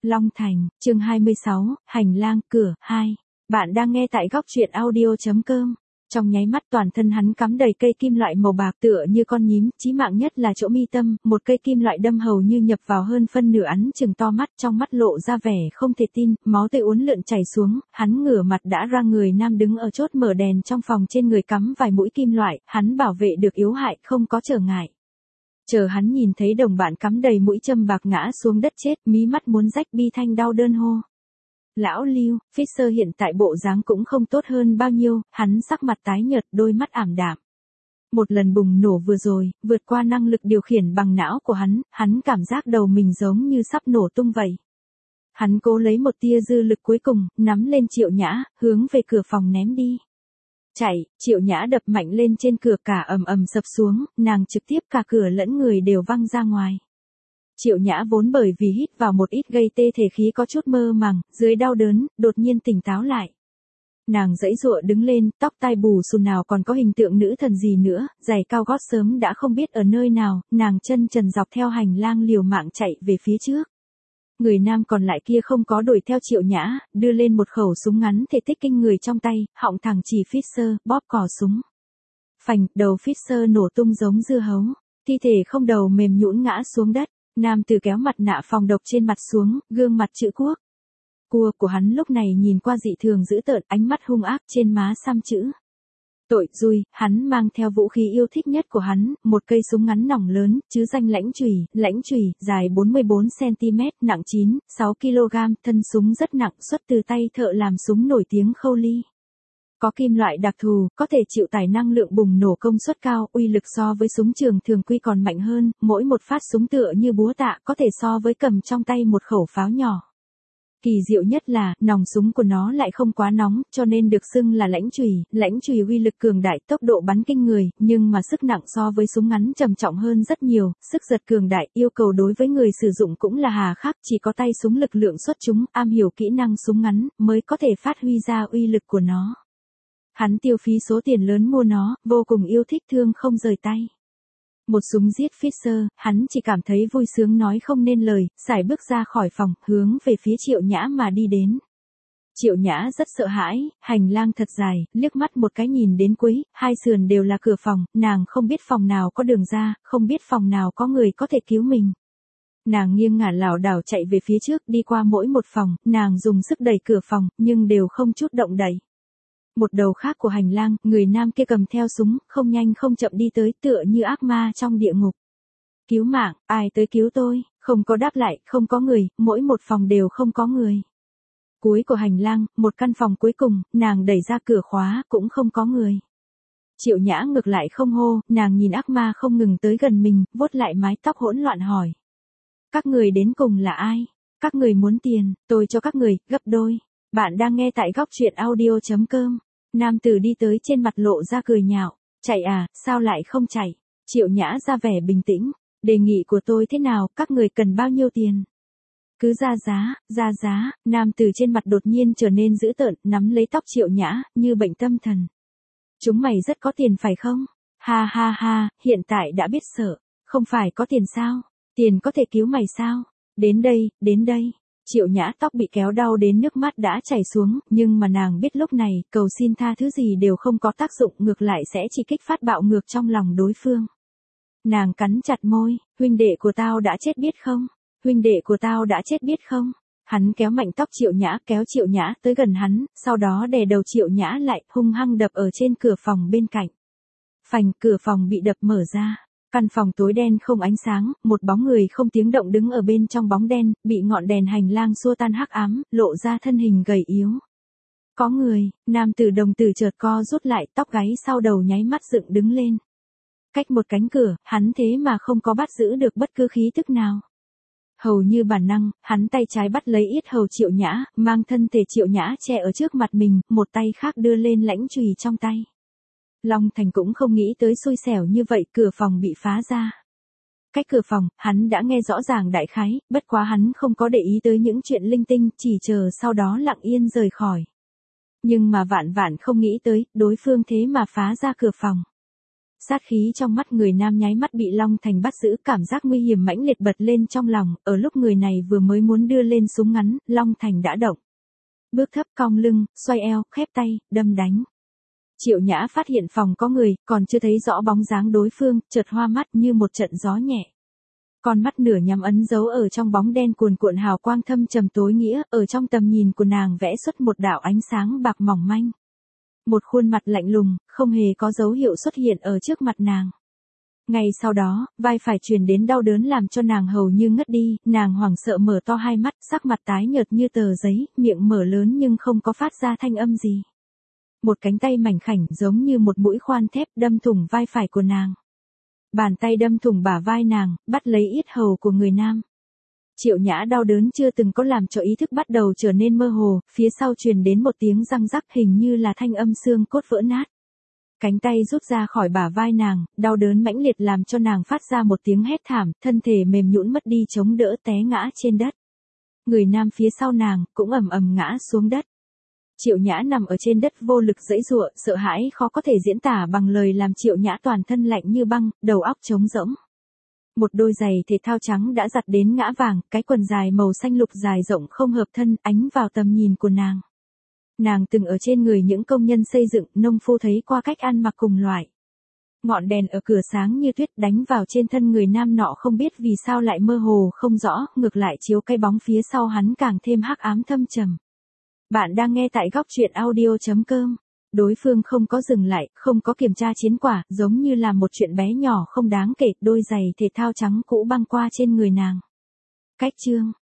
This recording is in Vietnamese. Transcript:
Long Thành, chương 26, hành lang, cửa, 2. Bạn đang nghe tại góc truyện audio.com. Trong nháy mắt toàn thân hắn cắm đầy cây kim loại màu bạc tựa như con nhím, chí mạng nhất là chỗ mi tâm, một cây kim loại đâm hầu như nhập vào hơn phân nửa ắn chừng to mắt, trong mắt lộ ra vẻ không thể tin, máu tươi uốn lượn chảy xuống, hắn ngửa mặt đã ra người nam đứng ở chốt mở đèn trong phòng, trên người cắm vài mũi kim loại, hắn bảo vệ được yếu hại, không có trở ngại. Chờ hắn nhìn thấy đồng bạn cắm đầy mũi châm bạc ngã xuống đất chết, mí mắt muốn rách, bi thanh đau đơn hô. Lão Lưu, Fisher hiện tại bộ dáng cũng không tốt hơn bao nhiêu, hắn sắc mặt tái nhợt, đôi mắt ảm đạm. Một lần bùng nổ vừa rồi, vượt qua năng lực điều khiển bằng não của hắn cảm giác đầu mình giống như sắp nổ tung vậy. Hắn cố lấy một tia dư lực cuối cùng, nắm lên Triệu Nhã, hướng về cửa phòng ném đi. Chạy, Triệu Nhã đập mạnh lên trên cửa, cả ầm ầm sập xuống, nàng trực tiếp cả cửa lẫn người đều văng ra ngoài. Triệu Nhã vốn bởi vì hít vào một ít gây tê thể khí có chút mơ màng, dưới đau đớn, đột nhiên tỉnh táo lại. Nàng giãy giụa đứng lên, tóc tai bù xù nào còn có hình tượng nữ thần gì nữa, giày cao gót sớm đã không biết ở nơi nào, nàng chân trần dọc theo hành lang liều mạng chạy về phía trước. Người nam còn lại kia không có đuổi theo Triệu Nhã, đưa lên một khẩu súng ngắn thể tích kinh người trong tay, họng thẳng chỉ Fisher, bóp cò súng. Phành, đầu Fisher nổ tung giống dưa hấu, thi thể không đầu mềm nhũn ngã xuống đất. Nam tử kéo mặt nạ phòng độc trên mặt xuống, gương mặt chữ quốc. Cua của hắn lúc này nhìn qua dị thường dữ tợn, ánh mắt hung ác, trên má xăm chữ. Tội dùi, hắn mang theo vũ khí yêu thích nhất của hắn, một cây súng ngắn nòng lớn, chứ danh lãnh chùy, dài 44cm, nặng 6 kg, thân súng rất nặng, xuất từ tay thợ làm súng nổi tiếng Khâu Ly. Có kim loại đặc thù, có thể chịu tải năng lượng bùng nổ công suất cao, uy lực so với súng trường thường quy còn mạnh hơn, mỗi một phát súng tựa như búa tạ, có thể so với cầm trong tay một khẩu pháo nhỏ. Kỳ diệu nhất là, nòng súng của nó lại không quá nóng, cho nên được xưng là lãnh chùy uy lực cường đại, tốc độ bắn kinh người, nhưng mà sức nặng so với súng ngắn trầm trọng hơn rất nhiều, sức giật cường đại, yêu cầu đối với người sử dụng cũng là hà khắc, chỉ có tay súng lực lượng xuất chúng, am hiểu kỹ năng súng ngắn, mới có thể phát huy ra uy lực của nó. Hắn tiêu phí số tiền lớn mua nó, vô cùng yêu thích, thương không rời tay. Một súng giết Fisher, hắn chỉ cảm thấy vui sướng nói không nên lời, sải bước ra khỏi phòng, hướng về phía Triệu Nhã mà đi đến. Triệu Nhã rất sợ hãi, hành lang thật dài, liếc mắt một cái nhìn đến cuối, hai sườn đều là cửa phòng, nàng không biết phòng nào có đường ra, không biết phòng nào có người có thể cứu mình. Nàng nghiêng ngả lảo đảo chạy về phía trước, đi qua mỗi một phòng, nàng dùng sức đẩy cửa phòng, nhưng đều không chút động đậy. Một đầu khác của hành lang, người nam kia cầm theo súng, không nhanh không chậm đi tới, tựa như ác ma trong địa ngục. Cứu mạng, ai tới cứu tôi, không có đáp lại, không có người, mỗi một phòng đều không có người. Cuối của hành lang, một căn phòng cuối cùng, nàng đẩy ra cửa khóa, cũng không có người. Triệu Nhã ngược lại không hô, nàng nhìn ác ma không ngừng tới gần mình, vuốt lại mái tóc hỗn loạn hỏi. Các người đến cùng là ai? Các người muốn tiền, tôi cho các người, gấp đôi. Bạn đang nghe tại góc truyện audio.com. Nam tử đi tới, trên mặt lộ ra cười nhạo. Chạy à, sao lại không chạy? Triệu Nhã ra vẻ bình tĩnh. Đề nghị của tôi thế nào, các người cần bao nhiêu tiền? Cứ ra giá, nam tử trên mặt đột nhiên trở nên dữ tợn, nắm lấy tóc Triệu Nhã, như bệnh tâm thần. Chúng mày rất có tiền phải không? Ha ha ha, hiện tại đã biết sợ. Không phải có tiền sao? Tiền có thể cứu mày sao? Đến đây. Triệu Nhã tóc bị kéo đau đến nước mắt đã chảy xuống, nhưng mà nàng biết lúc này, cầu xin tha thứ gì đều không có tác dụng, ngược lại sẽ chỉ kích phát bạo ngược trong lòng đối phương. Nàng cắn chặt môi, huynh đệ của tao đã chết biết không? Huynh đệ của tao đã chết biết không? Hắn kéo mạnh tóc Triệu Nhã, kéo Triệu Nhã tới gần hắn, sau đó đè đầu Triệu Nhã lại, hung hăng đập ở trên cửa phòng bên cạnh. Phành, cửa phòng bị đập mở ra. Căn phòng tối đen không ánh sáng, một bóng người không tiếng động đứng ở bên trong bóng đen, bị ngọn đèn hành lang xua tan hắc ám, lộ ra thân hình gầy yếu. Có người, nam tử đồng tử chợt co rút lại, tóc gáy sau đầu nháy mắt dựng đứng lên. Cách một cánh cửa, hắn thế mà không có bắt giữ được bất cứ khí tức nào. Hầu như bản năng, hắn tay trái bắt lấy yết hầu Triệu Nhã, mang thân thể Triệu Nhã che ở trước mặt mình, một tay khác đưa lên lãnh chùy trong tay. Long Thành cũng không nghĩ tới xui xẻo như vậy, cửa phòng bị phá ra. Cách cửa phòng, hắn đã nghe rõ ràng đại khái, bất quá hắn không có để ý tới những chuyện linh tinh, chỉ chờ sau đó lặng yên rời khỏi. Nhưng mà vạn vạn không nghĩ tới, đối phương thế mà phá ra cửa phòng. Sát khí trong mắt người nam nháy mắt bị Long Thành bắt giữ, cảm giác nguy hiểm mãnh liệt bật lên trong lòng, ở lúc người này vừa mới muốn đưa lên súng ngắn, Long Thành đã động. Bước thấp cong lưng, xoay eo, khép tay, đâm đánh. Triệu Nhã phát hiện phòng có người, còn chưa thấy rõ bóng dáng đối phương, chợt hoa mắt như một trận gió nhẹ. Con mắt nửa nhắm ấn dấu ở trong bóng đen cuồn cuộn hào quang thâm trầm tối nghĩa, ở trong tầm nhìn của nàng vẽ xuất một đạo ánh sáng bạc mỏng manh. Một khuôn mặt lạnh lùng, không hề có dấu hiệu xuất hiện ở trước mặt nàng. Ngay sau đó, vai phải truyền đến đau đớn làm cho nàng hầu như ngất đi, nàng hoảng sợ mở to hai mắt, sắc mặt tái nhợt như tờ giấy, miệng mở lớn nhưng không có phát ra thanh âm gì. Một cánh tay mảnh khảnh giống như một mũi khoan thép đâm thủng vai phải của nàng. Bàn tay đâm thủng bả vai nàng, bắt lấy yết hầu của người nam. Triệu Nhã đau đớn chưa từng có làm cho ý thức bắt đầu trở nên mơ hồ, phía sau truyền đến một tiếng răng rắc hình như là thanh âm xương cốt vỡ nát. Cánh tay rút ra khỏi bả vai nàng, đau đớn mãnh liệt làm cho nàng phát ra một tiếng hét thảm, thân thể mềm nhũn mất đi chống đỡ té ngã trên đất. Người nam phía sau nàng cũng ầm ầm ngã xuống đất. Triệu Nhã nằm ở trên đất vô lực giãy giụa, sợ hãi khó có thể diễn tả bằng lời làm Triệu Nhã toàn thân lạnh như băng, đầu óc trống rỗng. Một đôi giày thể thao trắng đã giặt đến ngã vàng, cái quần dài màu xanh lục dài rộng không hợp thân, ánh vào tầm nhìn của nàng. Nàng từng ở trên người những công nhân xây dựng, nông phu thấy qua cách ăn mặc cùng loại. Ngọn đèn ở cửa sáng như tuyết đánh vào trên thân người nam nọ không biết vì sao lại mơ hồ không rõ, ngược lại chiếu cái bóng phía sau hắn càng thêm hắc ám thâm trầm. Bạn đang nghe tại góc truyện audio.com. Đối phương không có dừng lại, không có kiểm tra chiến quả, giống như là một chuyện bé nhỏ không đáng kể, đôi giày thể thao trắng cũ băng qua trên người nàng. Cách chương